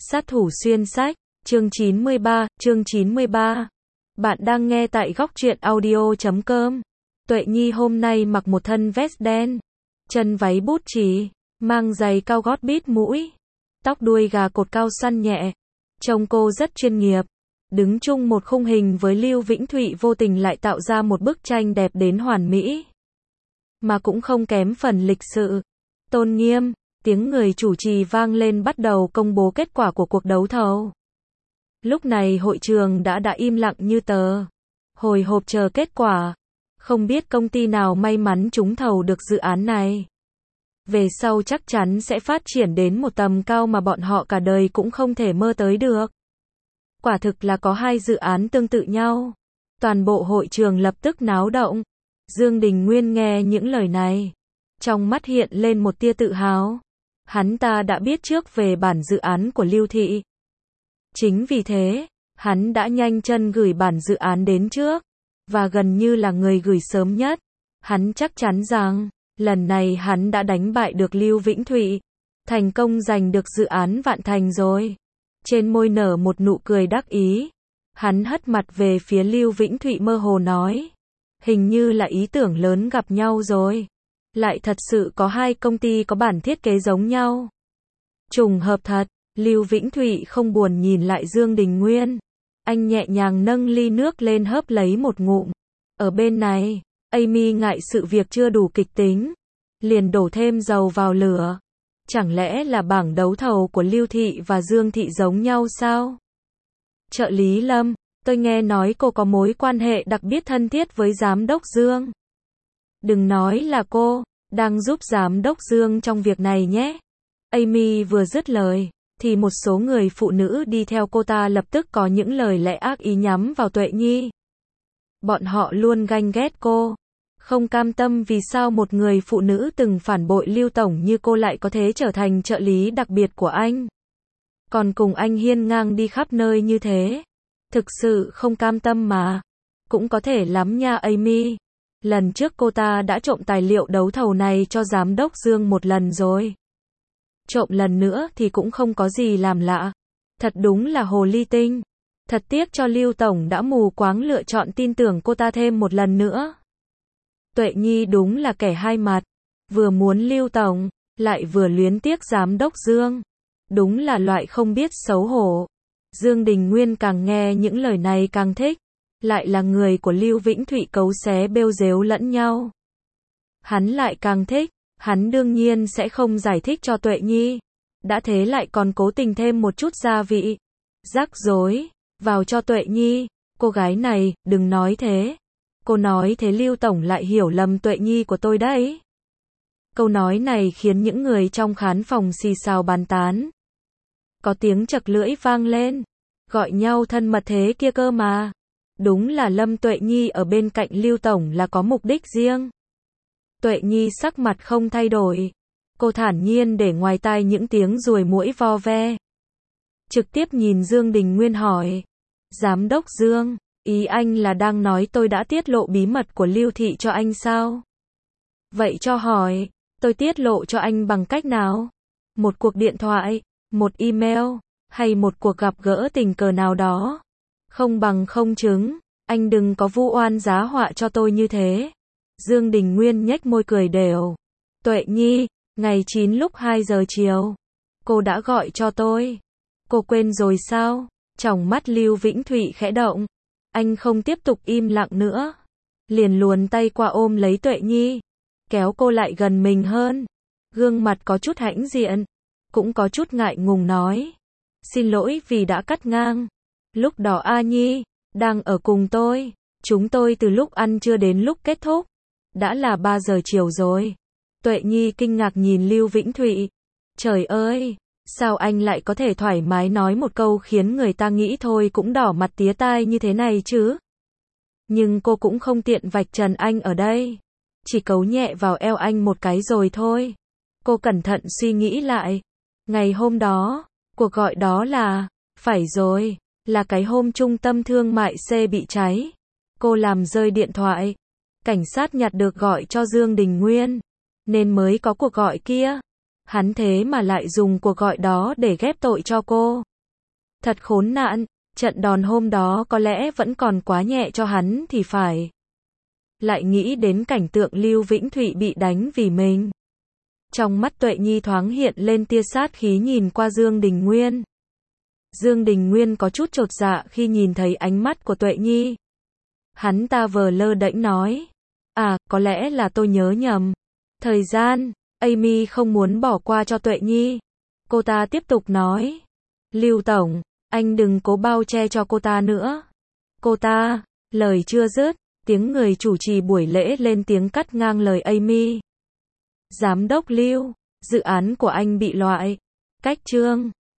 Sát thủ xuyên sách, chương 93. Bạn đang nghe tại góc truyện audio.com. Tuệ Nhi hôm nay mặc một thân vest đen, chân váy bút chì, mang giày cao gót bít mũi, tóc đuôi gà cột cao xoăn nhẹ. Trông cô rất chuyên nghiệp. Đứng chung một khung hình với Lưu Vĩnh Thụy vô tình lại tạo ra một bức tranh đẹp đến hoàn mỹ. Mà cũng không kém phần lịch sự, tôn nghiêm. Tiếng người chủ trì vang lên bắt đầu công bố kết quả của cuộc đấu thầu. Lúc này hội trường đã im lặng như tờ. Hồi hộp chờ kết quả. Không biết công ty nào may mắn trúng thầu được dự án này. Về sau chắc chắn sẽ phát triển đến một tầm cao mà bọn họ cả đời cũng không thể mơ tới được. Quả thực là có hai dự án tương tự nhau. Toàn bộ hội trường lập tức náo động. Dương Đình Nguyên nghe những lời này, trong mắt hiện lên một tia tự hào. Hắn ta đã biết trước về bản dự án của Lưu Thị. Chính vì thế, hắn đã nhanh chân gửi bản dự án đến trước, và gần như là người gửi sớm nhất. Hắn chắc chắn rằng, lần này hắn đã đánh bại được Lưu Vĩnh Thụy, thành công giành được dự án Vạn Thành rồi. Trên môi nở một nụ cười đắc ý, hắn hất mặt về phía Lưu Vĩnh Thụy mơ hồ nói, hình như là ý tưởng lớn gặp nhau rồi. Lại thật sự có hai công ty có bản thiết kế giống nhau. Trùng hợp thật. Lưu Vĩnh Thụy không buồn nhìn lại Dương Đình Nguyên. Anh nhẹ nhàng nâng ly nước lên hớp lấy một ngụm. Ở bên này, Amy ngại sự việc chưa đủ kịch tính, liền đổ thêm dầu vào lửa. Chẳng lẽ là bảng đấu thầu của Lưu Thị và Dương Thị giống nhau sao? Trợ lý Lâm, tôi nghe nói cô có mối quan hệ đặc biệt thân thiết với giám đốc Dương. Đừng nói là cô đang giúp giám đốc Dương trong việc này nhé. Amy vừa dứt lời, thì một số người phụ nữ đi theo cô ta lập tức có những lời lẽ ác ý nhắm vào Tuệ Nhi. Bọn họ luôn ganh ghét cô, không cam tâm vì sao một người phụ nữ từng phản bội Lưu Tổng như cô lại có thể trở thành trợ lý đặc biệt của anh. Còn cùng anh hiên ngang đi khắp nơi như thế. Thực sự không cam tâm mà. Cũng có thể lắm nha Amy. Lần trước cô ta đã trộm tài liệu đấu thầu này cho giám đốc Dương một lần rồi. Trộm lần nữa thì cũng không có gì làm lạ. Thật đúng là hồ ly tinh. Thật tiếc cho Lưu Tổng đã mù quáng lựa chọn tin tưởng cô ta thêm một lần nữa. Tuệ Nhi đúng là kẻ hai mặt. Vừa muốn Lưu Tổng, lại vừa luyến tiếc giám đốc Dương. Đúng là loại không biết xấu hổ. Dương Đình Nguyên càng nghe những lời này càng thích. Lại là người của Lưu Vĩnh Thụy cấu xé bêu dếu lẫn nhau. Hắn lại càng thích. Hắn đương nhiên sẽ không giải thích cho Tuệ Nhi. Đã thế lại còn cố tình thêm một chút gia vị. Rắc rối. Vào cho Tuệ Nhi. Cô gái này, đừng nói thế. Cô nói thế Lưu Tổng lại hiểu lầm Tuệ Nhi của tôi đấy. Câu nói này khiến những người trong khán phòng xì xào bàn tán. Có tiếng chật lưỡi vang lên. Gọi nhau thân mật thế kia cơ mà. Đúng là Lâm Tuệ Nhi ở bên cạnh Lưu Tổng là có mục đích riêng. Tuệ Nhi sắc mặt không thay đổi. Cô thản nhiên để ngoài tai những tiếng ruồi muỗi vo ve. Trực tiếp nhìn Dương Đình Nguyên hỏi. Giám đốc Dương, ý anh là đang nói tôi đã tiết lộ bí mật của Lưu Thị cho anh sao? Vậy cho hỏi, tôi tiết lộ cho anh bằng cách nào? Một cuộc điện thoại, một email, hay một cuộc gặp gỡ tình cờ nào đó? Không bằng không chứng, anh đừng có vu oan giá họa cho tôi như thế. Dương Đình Nguyên nhếch môi cười đều. Tuệ Nhi, ngày 9 lúc 2 giờ chiều. Cô đã gọi cho tôi. Cô quên rồi sao? Tròng mắt Lưu Vĩnh Thụy khẽ động. Anh không tiếp tục im lặng nữa. Liền luồn tay qua ôm lấy Tuệ Nhi. Kéo cô lại gần mình hơn. Gương mặt có chút hãnh diện. Cũng có chút ngại ngùng nói. Xin lỗi vì đã cắt ngang. Lúc đó A Nhi đang ở cùng tôi. Chúng tôi từ lúc ăn trưa đến lúc kết thúc. Đã là 3 giờ chiều rồi. Tuệ Nhi kinh ngạc nhìn Lưu Vĩnh Thụy. Trời ơi, sao anh lại có thể thoải mái nói một câu khiến người ta nghĩ thôi cũng đỏ mặt tía tai như thế này chứ? Nhưng cô cũng không tiện vạch trần anh ở đây. Chỉ cấu nhẹ vào eo anh một cái rồi thôi. Cô cẩn thận suy nghĩ lại. Ngày hôm đó, cuộc gọi đó là, phải rồi, là cái hôm trung tâm thương mại C bị cháy. Cô làm rơi điện thoại. Cảnh sát nhặt được gọi cho Dương Đình Nguyên, nên mới có cuộc gọi kia. Hắn thế mà lại dùng cuộc gọi đó để ghép tội cho cô. Thật khốn nạn, trận đòn hôm đó có lẽ vẫn còn quá nhẹ cho hắn thì phải. Lại nghĩ đến cảnh tượng Lưu Vĩnh Thụy bị đánh vì mình. Trong mắt Tuệ Nhi thoáng hiện lên tia sát khí nhìn qua Dương Đình Nguyên. Dương Đình Nguyên có chút chột dạ khi nhìn thấy ánh mắt của Tuệ Nhi. Hắn ta vờ lơ đễnh nói. À, có lẽ là tôi nhớ nhầm. Thời gian, Amy không muốn bỏ qua cho Tuệ Nhi. Cô ta tiếp tục nói. Lưu Tổng, anh đừng cố bao che cho cô ta nữa. Cô ta, lời chưa dứt, tiếng người chủ trì buổi lễ lên tiếng cắt ngang lời Amy. Giám đốc Lưu, dự án của anh bị loại. Cách chương.